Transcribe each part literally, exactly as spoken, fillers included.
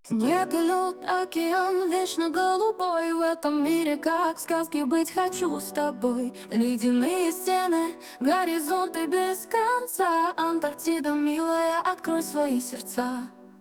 Снег и лед, океан вечно голубой. В этом мире, как в сказке, быть хочу с тобой. Ледяные стены, горизонты без конца. Антарктида, милая, открой свои сердца.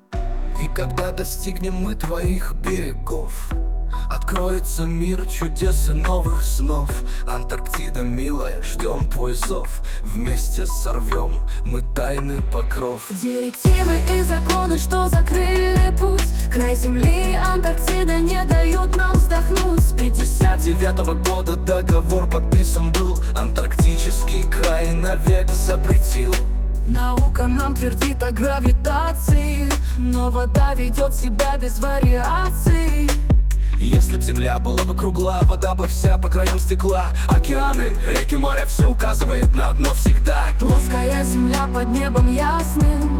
И когда достигнем мы твоих берегов, откроется мир чудес и новых снов. Антарктида, милая, ждем твой зов. Вместе сорвем мы тайный покров. Директивы и законы, что закрыли путь. Край земли, Антарктида, не дают нам вздохнуть. С пятьдесят девятого года договор подписан был. Антарктический край навек запретил. Наука нам твердит о гравитации, но вода ведет себя без вариаций. Если б земля была бы кругла, вода бы вся по краям стекла. Океаны, реки, моря, все указывает на одно всегда. Плоская земля под небом ясным,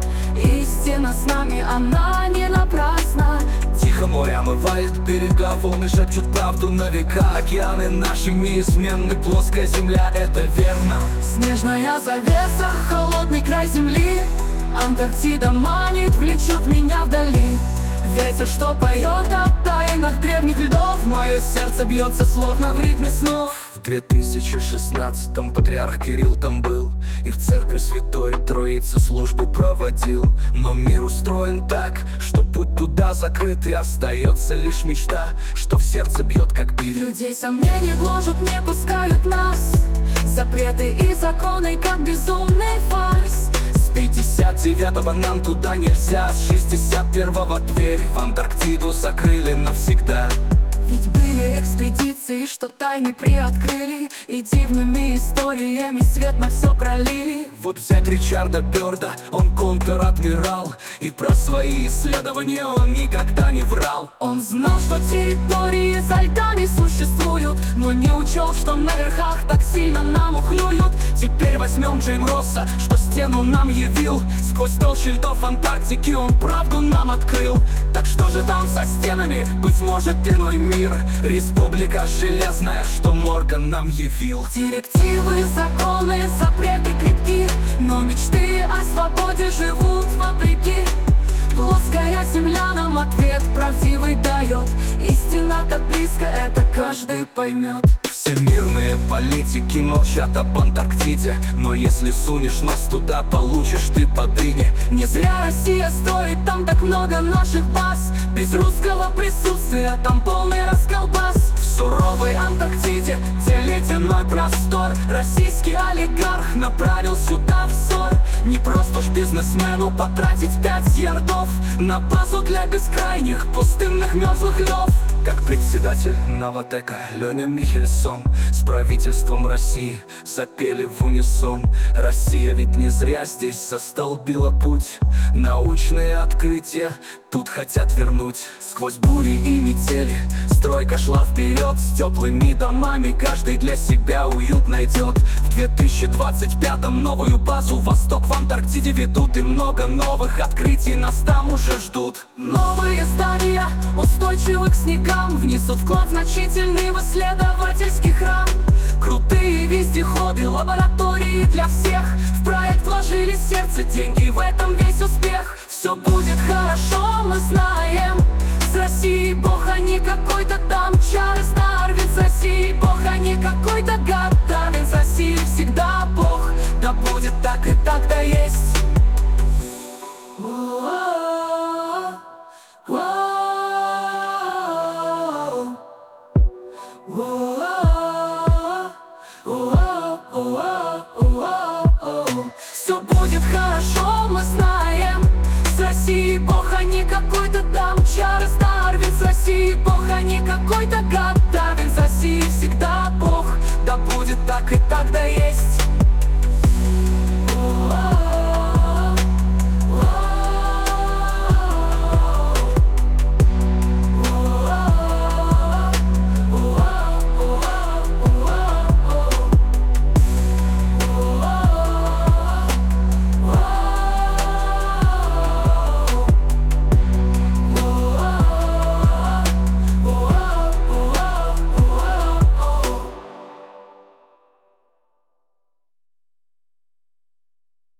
истина с нами, она не напрасна. Тихо море омывает берега, волны шепчут правду на века. Океаны наши неизменны, плоская земля, это верно. Снежная завеса, холодный край земли. Антарктида манит, влечет меня вдали. Ветер, что поет о тайнах древних льдов. Мое сердце бьется словно в ритме снов. В две тысячи шестнадцатом патриарх Кирилл там был, и в церкви святой Троицы службу проводил. Но мир устроен так, что путь туда закрыт, и остается лишь мечта, что в сердце бьет как бит. Людей сомнения гложут, не пускают нас. Запреты и законы, как безумный фарс. С пятьдесят девятого нам туда нельзя, с шестьдесят первого дверь в Антарктиду закрыли навсегда. Ведь были экспедиции, что тайны приоткрыли, и дивными историями свет на все пролили. Вот взять Ричарда Бёрда, он контр-адмирал, и про свои исследования он никогда не врал. Он знал, что территории за льдами существуют, но не учел, что на верхах так сильно нам ухлюют. Теперь возьмем Джейм Росса, что стену нам явил. Сквозь толщу льдов Антарктики он правду нам открыл. Так что же там за стенами, быть может, иной мир? Республика железная, что Морган нам явил. Директивы, законы, запреты крепки, но мечты о свободе живут вопреки. Плоская земля нам ответ правдивый дает. Истина так близко, это каждый поймет. Всемирные политики молчат об Антарктиде, но если сунешь нос туда, получишь ты по дыне. Не зря Россия стоит, там так много наших баз. Без русского присутствия там полный расколбас. В суровой Антарктиде, где ледяной простор, российский олигарх направил сюда взор. Не просто ж бизнесмену потратить пять ярдов на базу для бескрайних пустынных мерзлых льдов. Как председатель Новотека Леня Михельсон с правительством России запели в унисон. Россия ведь не зря здесь застолбила путь. Научные открытия тут хотят вернуть. Сквозь бури и метели стройка шла вперед. С теплыми домами каждый для себя уют найдет. В две тысячи двадцать пятом новую базу Восток в Антарктиде ведут, и много новых открытий нас там уже ждут. Новые здания, устойчивы к снегам, внесут вклад значительный в исследовательский храм. Крутые вездеходы, лаборатории для всех. В проект вложили сердце, деньги, в этом весь успех. Все будет хорошо, мы знаем. С Россией Бог, а не какой-то там Чарльз Дарвин. С Россией Бог, а не какой-то гад Дарвин. С Россией всегда Бог, да будет так и так, да есть. Все будет хорошо, мы знаем. С Россией Бог, а не какой-то там Чарльз Дарвин. С Россией Бог, а не какой-то гад Дарвин. С Россией всегда Бог, да будет так и так, да есть.